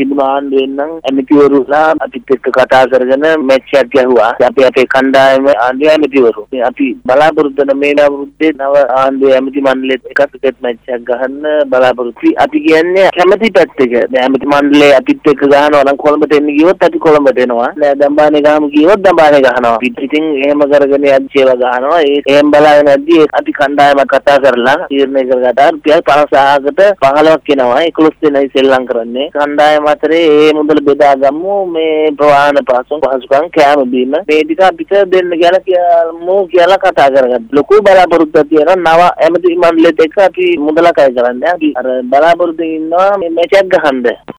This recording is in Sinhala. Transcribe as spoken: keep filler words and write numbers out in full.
තිබුණ ආණ්ඩුවෙන් නම් ඇමතිවරුලා අපිත් එක්ක කතා කරගෙන මැච් එකක් ගැහුවා. අපි අපේ කණ්ඩායම ආණ්ඩුවේ ඇමතිවරු. අපි බලාපොරොත්තු වෙන මේ අවුරුද්දේ නව ආණ්ඩුවේ ඇමති මණ්ඩලෙත් එක්ක ක්‍රිකට් මැච් එකක් ගහන්න බලාපොරොත්තු. අපි කියන්නේ කැමැති පැත්තක. දැන් ඇමති මණ්ඩලයේ අපිත් එක්ක ගහනවා නම් කොළඹට එන්න ගියොත් අපි කොළඹට එනවා. නෑ දම්බානේ ගහමු ගියොත් දම්බානේ ගහනවා. ඉතින් එහෙම කරගෙන යද්දී ඒවා ගහනවා. ඒ එහෙම බලාගෙන යද්දී අපි කණ්ඩායමක් කතා කරලා තීරණය කරගත්තා රුපියල් පනසහකට පහළොවක් එනවා. එකොළොස් දෙනයි සෙල්ලම් කරන්නේ. කණ්ඩායම අතරේ ඒ මුදල බෙදා ගමු. මේ ප්‍රවාහන පාසුම් පහසුකම් කෑම බීම මේ ටික අපිට දෙන්න කියලා කියමු කියලා කතා කරගත්තා. ලොකු බලාපොරොත්තුවක් තියෙනවා. නව ඇමති මණ්ඩලෙත් එක්ක අපි මුදලක් අය කරන්නේ. අපි අර බලාපොරොත්තු ඉන්නවා මේ මැච් එක ගහන්න.